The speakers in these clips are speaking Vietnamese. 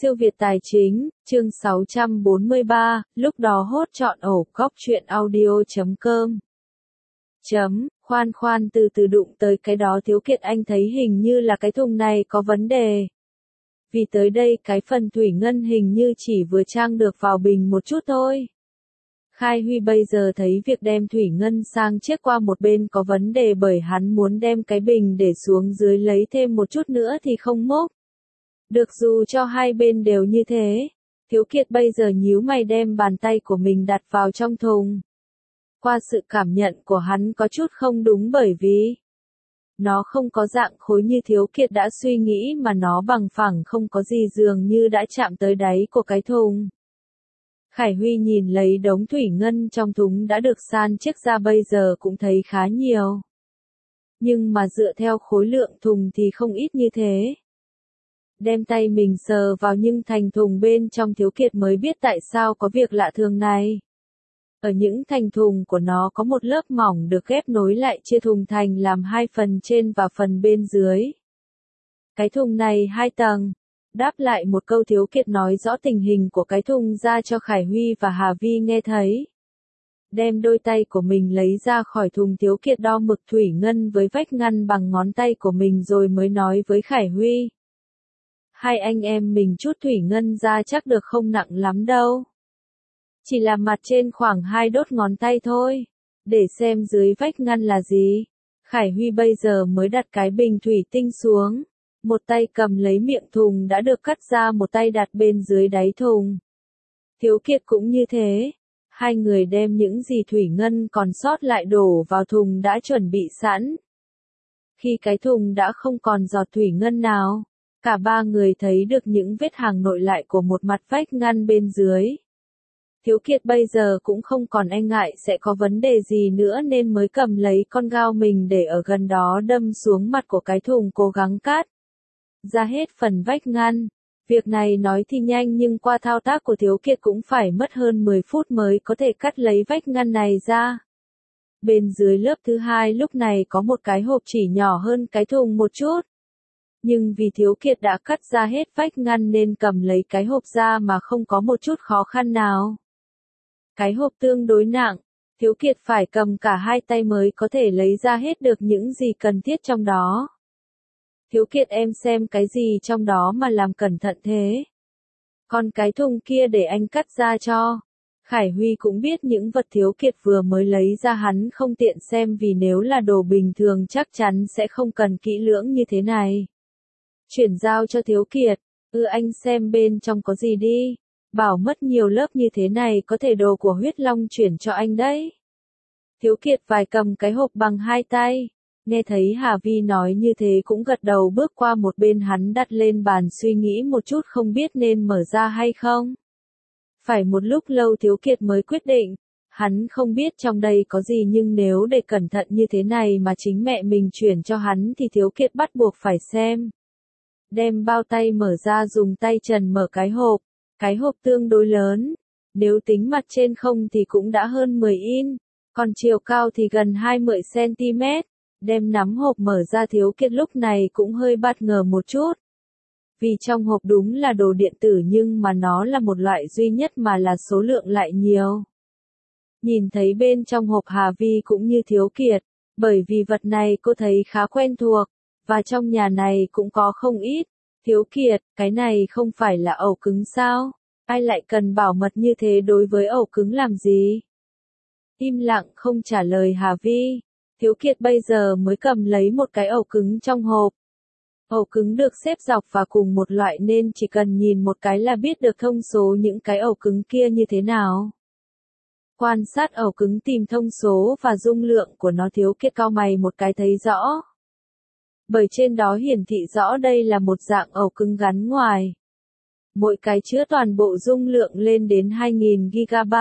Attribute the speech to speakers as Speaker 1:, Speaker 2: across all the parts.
Speaker 1: Siêu Việt Tài Chính, chương 643, lúc đó hốt chọn ổ cóc truyện audio.com. Khoan từ từ đụng tới cái đó Thiếu Kiệt anh thấy hình như là cái thùng này có vấn đề. Vì tới đây cái phần thủy ngân hình như chỉ vừa trang được vào bình một chút thôi. Khai Huy bây giờ thấy việc đem thủy ngân sang chiếc qua một bên có vấn đề bởi hắn muốn đem cái bình để xuống dưới lấy thêm một chút nữa thì không mốc. Được dù cho hai bên đều như thế, Thiếu Kiệt bây giờ nhíu mày đem bàn tay của mình đặt vào trong thùng. Qua sự cảm nhận của hắn có chút không đúng bởi vì nó không có dạng khối như Thiếu Kiệt đã suy nghĩ mà nó bằng phẳng không có gì dường như đã chạm tới đáy của cái thùng. Khải Huy nhìn lấy đống thủy ngân trong thùng đã được san chiếc ra bây giờ cũng thấy khá nhiều. Nhưng mà dựa theo khối lượng thùng thì không ít như thế. Đem tay mình sờ vào nhưng thành thùng bên trong Thiếu Kiệt mới biết tại sao có việc lạ thường này. Ở những thành thùng của nó có một lớp mỏng được ghép nối lại chia thùng thành làm hai phần trên và phần bên dưới. Cái thùng này 2 tầng. Đáp lại một câu Thiếu Kiệt nói rõ tình hình của cái thùng ra cho Khải Huy và Hà Vi nghe thấy. Đem đôi tay của mình lấy ra khỏi thùng Thiếu Kiệt đo mực thủy ngân với vách ngăn bằng ngón tay của mình rồi mới nói với Khải Huy. Hai anh em mình chút thủy ngân ra chắc được không nặng lắm đâu. Chỉ là mặt trên khoảng 2 đốt ngón tay thôi. Để xem dưới vách ngăn là gì. Khải Huy bây giờ mới đặt cái bình thủy tinh xuống. Một tay cầm lấy miệng thùng đã được cắt ra, một tay đặt bên dưới đáy thùng. Thiếu Kiệt cũng như thế. Hai người đem những gì thủy ngân còn sót lại đổ vào thùng đã chuẩn bị sẵn. Khi cái thùng đã không còn giọt thủy ngân nào, cả ba người thấy được những vết hàng nội lại của một mặt vách ngăn bên dưới. Thiếu Kiệt bây giờ cũng không còn e ngại sẽ có vấn đề gì nữa nên mới cầm lấy con dao mình để ở gần đó đâm xuống mặt của cái thùng cố gắng cắt ra hết phần vách ngăn. Việc này nói thì nhanh nhưng qua thao tác của Thiếu Kiệt cũng phải mất hơn 10 phút mới có thể cắt lấy vách ngăn này ra. Bên dưới lớp thứ hai lúc này có một cái hộp chỉ nhỏ hơn cái thùng một chút. Nhưng vì Thiếu Kiệt đã cắt ra hết vách ngăn nên cầm lấy cái hộp ra mà không có một chút khó khăn nào. Cái hộp tương đối nặng, Thiếu Kiệt phải cầm cả hai tay mới có thể lấy ra hết được những gì cần thiết trong đó. Thiếu Kiệt em xem cái gì trong đó mà làm cẩn thận thế. Còn cái thùng kia để anh cắt ra cho. Khải Huy cũng biết những vật Thiếu Kiệt vừa mới lấy ra hắn không tiện xem vì nếu là đồ bình thường chắc chắn sẽ không cần kỹ lưỡng như thế này. Chuyển giao cho Thiếu Kiệt, anh xem bên trong có gì đi. Bảo mất nhiều lớp như thế này có thể đồ của huyết long chuyển cho anh đấy. Thiếu Kiệt vài cầm cái hộp bằng hai tay. Nghe thấy Hà Vi nói như thế cũng gật đầu bước qua một bên hắn đặt lên bàn suy nghĩ một chút không biết nên mở ra hay không. Phải một lúc lâu Thiếu Kiệt mới quyết định. Hắn không biết trong đây có gì nhưng nếu để cẩn thận như thế này mà chính mẹ mình chuyển cho hắn thì Thiếu Kiệt bắt buộc phải xem. Đem bao tay mở ra dùng tay trần mở cái hộp. Cái hộp tương đối lớn. Nếu tính mặt trên không thì cũng đã hơn 10 in. Còn chiều cao thì gần 20 cm. Đem nắm hộp mở ra Thiếu Kiệt lúc này cũng hơi bất ngờ một chút. Vì trong hộp đúng là đồ điện tử nhưng mà nó là một loại duy nhất mà là số lượng lại nhiều. Nhìn thấy bên trong hộp Hà Vi cũng như Thiếu Kiệt. Bởi vì vật này cô thấy khá quen thuộc. Và trong nhà này cũng có không ít. Thiếu Kiệt, cái này không phải là ổ cứng sao? Ai lại cần bảo mật như thế đối với ổ cứng làm gì? Im lặng không trả lời Hà Vi. Thiếu Kiệt bây giờ mới cầm lấy một cái ổ cứng trong hộp. Ổ cứng được xếp dọc và cùng một loại nên chỉ cần nhìn một cái là biết được thông số những cái ổ cứng kia như thế nào. Quan sát ổ cứng tìm thông số và dung lượng của nó Thiếu Kiệt cau mày một cái thấy rõ. Bởi trên đó hiển thị rõ đây là một dạng ổ cứng gắn ngoài. Mỗi cái chứa toàn bộ dung lượng lên đến 2000 GB.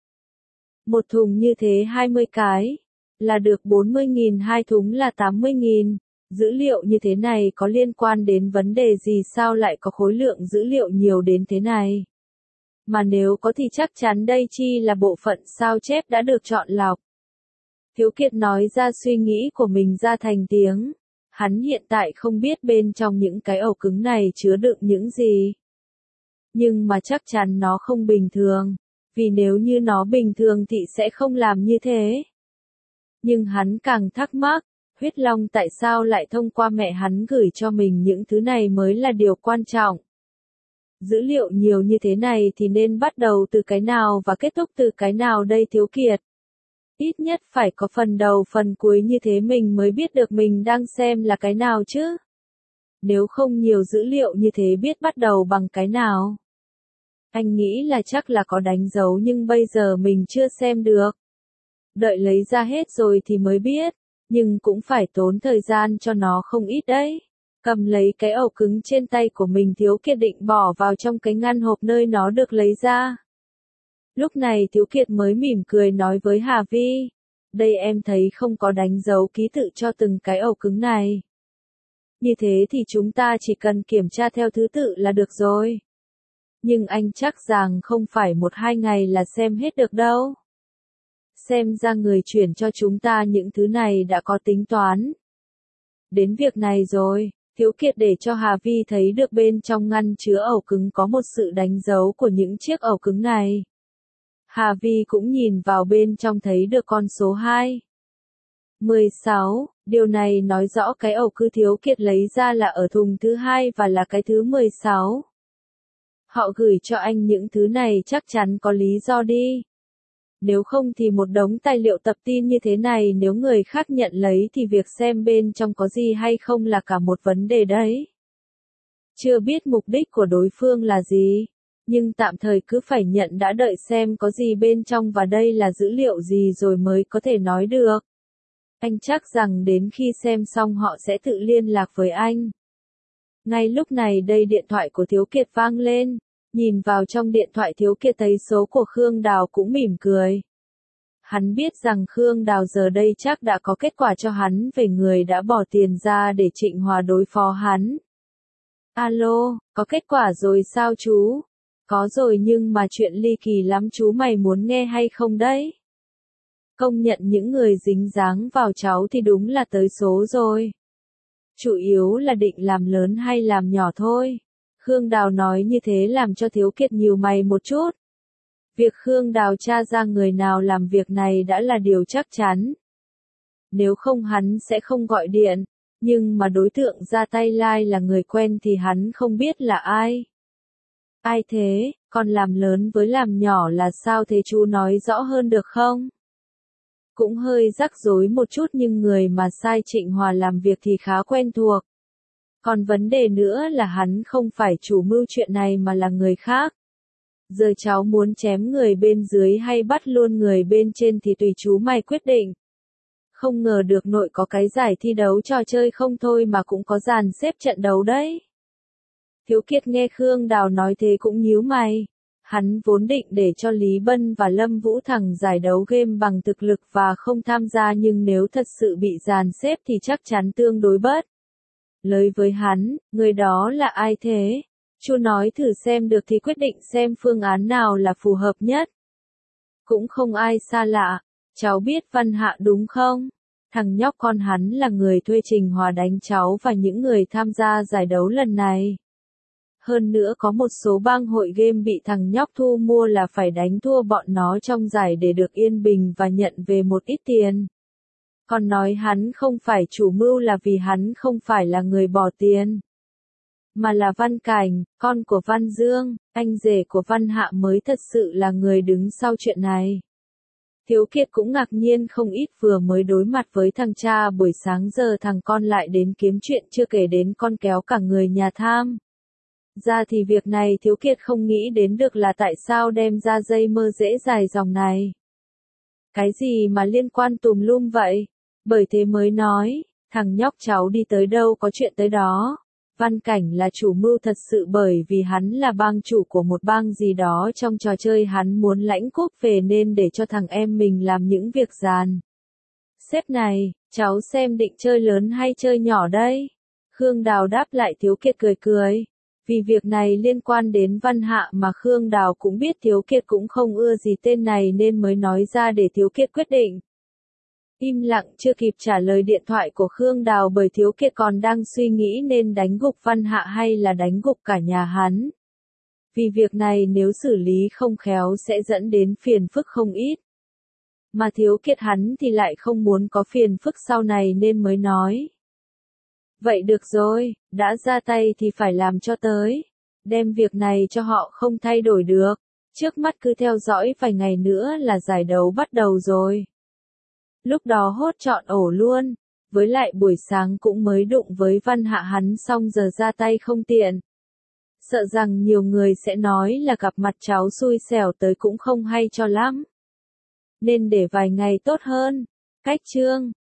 Speaker 1: Một thùng như thế 20 cái, là được 40.000, hai thùng là 80.000. Dữ liệu như thế này có liên quan đến vấn đề gì sao lại có khối lượng dữ liệu nhiều đến thế này? Mà nếu có thì chắc chắn đây chi là bộ phận sao chép đã được chọn lọc. Thiếu Kiệt nói ra suy nghĩ của mình ra thành tiếng. Hắn hiện tại không biết bên trong những cái ổ cứng này chứa đựng những gì. Nhưng mà chắc chắn nó không bình thường. Vì nếu như nó bình thường thì sẽ không làm như thế. Nhưng hắn càng thắc mắc, huyết long tại sao lại thông qua mẹ hắn gửi cho mình những thứ này mới là điều quan trọng. Dữ liệu nhiều như thế này thì nên bắt đầu từ cái nào và kết thúc từ cái nào đây Thiếu Kiệt? Ít nhất phải có phần đầu phần cuối như thế mình mới biết được mình đang xem là cái nào chứ. Nếu không nhiều dữ liệu như thế biết bắt đầu bằng cái nào. Anh nghĩ là chắc là có đánh dấu nhưng bây giờ mình chưa xem được. Đợi lấy ra hết rồi thì mới biết, nhưng cũng phải tốn thời gian cho nó không ít đấy. Cầm lấy cái ổ cứng trên tay của mình Thiếu Kiệt định bỏ vào trong cái ngăn hộp nơi nó được lấy ra. Lúc này Thiếu Kiệt mới mỉm cười nói với Hà Vi. Đây em thấy không có đánh dấu ký tự cho từng cái ổ cứng này. Như thế thì chúng ta chỉ cần kiểm tra theo thứ tự là được rồi. Nhưng anh chắc rằng không phải 1-2 ngày là xem hết được đâu. Xem ra người chuyển cho chúng ta những thứ này đã có tính toán. Đến việc này rồi, Thiếu Kiệt để cho Hà Vi thấy được bên trong ngăn chứa ổ cứng có một sự đánh dấu của những chiếc ổ cứng này. Hà Vi cũng nhìn vào bên trong thấy được con số 2. 16, điều này nói rõ cái ổ cứng Thiếu Kiệt lấy ra là ở thùng thứ 2 và là cái thứ 16. Họ gửi cho anh những thứ này chắc chắn có lý do đi. Nếu không thì một đống tài liệu tập tin như thế này nếu người khác nhận lấy thì việc xem bên trong có gì hay không là cả một vấn đề đấy. Chưa biết mục đích của đối phương là gì, nhưng tạm thời cứ phải nhận đã đợi xem có gì bên trong và đây là dữ liệu gì rồi mới có thể nói được. Anh chắc rằng đến khi xem xong họ sẽ tự liên lạc với anh. Ngay lúc này đây điện thoại của Thiếu Kiệt vang lên. Nhìn vào trong điện thoại Thiếu Kiệt thấy số của Khương Đào cũng mỉm cười. Hắn biết rằng Khương Đào giờ đây chắc đã có kết quả cho hắn về người đã bỏ tiền ra để Trịnh Hòa đối phó hắn. Alo, có kết quả rồi sao chú? Có rồi nhưng mà chuyện ly kỳ lắm chú mày muốn nghe hay không đấy? Công nhận những người dính dáng vào cháu thì đúng là tới số rồi. Chủ yếu là định làm lớn hay làm nhỏ thôi. Khương Đào nói như thế làm cho Thiếu Kiệt nhíu mày một chút. Việc Khương Đào tra ra người nào làm việc này đã là điều chắc chắn. Nếu không hắn sẽ không gọi điện, nhưng mà đối tượng ra tay lai là người quen thì hắn không biết là ai. Ai thế, còn làm lớn với làm nhỏ là sao thế chú nói rõ hơn được không? Cũng hơi rắc rối một chút nhưng người mà sai Trịnh Hòa làm việc thì khá quen thuộc. Còn vấn đề nữa là hắn không phải chủ mưu chuyện này mà là người khác. Giờ cháu muốn chém người bên dưới hay bắt luôn người bên trên thì tùy chú mày quyết định. Không ngờ được nội có cái giải thi đấu trò chơi không thôi mà cũng có dàn xếp trận đấu đấy. Thiếu Kiệt nghe Khương Đào nói thế cũng nhíu mày. Hắn vốn định để cho Lý Bân và Lâm Vũ Thẳng giải đấu game bằng thực lực và không tham gia nhưng nếu thật sự bị dàn xếp thì chắc chắn tương đối bất lợi với hắn, người đó là ai thế? Chú nói thử xem được thì quyết định xem phương án nào là phù hợp nhất. Cũng không ai xa lạ, cháu biết Văn Hạ đúng không? Thằng nhóc con hắn là người thuê Trình Hòa đánh cháu và những người tham gia giải đấu lần này. Hơn nữa có một số bang hội game bị thằng nhóc thu mua là phải đánh thua bọn nó trong giải để được yên bình và nhận về một ít tiền. Còn nói hắn không phải chủ mưu là vì hắn không phải là người bỏ tiền. Mà là Văn Cảnh, con của Văn Dương, anh rể của Văn Hạ mới thật sự là người đứng sau chuyện này. Thiếu Kiệt cũng ngạc nhiên không ít vừa mới đối mặt với thằng cha buổi sáng giờ thằng con lại đến kiếm chuyện chưa kể đến con kéo cả người nhà tham. Ra thì việc này Thiếu Kiệt không nghĩ đến được là tại sao đem ra dây mơ dễ dài dòng này. Cái gì mà liên quan tùm lum vậy? Bởi thế mới nói, thằng nhóc cháu đi tới đâu có chuyện tới đó. Văn Cảnh là chủ mưu thật sự bởi vì hắn là bang chủ của một bang gì đó trong trò chơi hắn muốn lãnh cúp về nên để cho thằng em mình làm những việc giàn. Sếp này, cháu xem định chơi lớn hay chơi nhỏ đây? Khương Đào đáp lại Thiếu Kiệt cười cười. Vì việc này liên quan đến Văn Hạ mà Khương Đào cũng biết Thiếu Kiệt cũng không ưa gì tên này nên mới nói ra để Thiếu Kiệt quyết định. Im lặng chưa kịp trả lời điện thoại của Khương Đào bởi Thiếu Kiệt còn đang suy nghĩ nên đánh gục Văn Hạ hay là đánh gục cả nhà hắn. Vì việc này nếu xử lý không khéo sẽ dẫn đến phiền phức không ít. Mà Thiếu Kiệt hắn thì lại không muốn có phiền phức sau này nên mới nói. Vậy được rồi, đã ra tay thì phải làm cho tới. Đem việc này cho họ không thay đổi được. Trước mắt cứ theo dõi vài ngày nữa là giải đấu bắt đầu rồi. Lúc đó hốt trọn ổ luôn. Với lại buổi sáng cũng mới đụng với Văn Hạ hắn xong giờ ra tay không tiện. Sợ rằng nhiều người sẽ nói là gặp mặt cháu xui xẻo tới cũng không hay cho lắm. Nên để vài ngày tốt hơn. Cách chương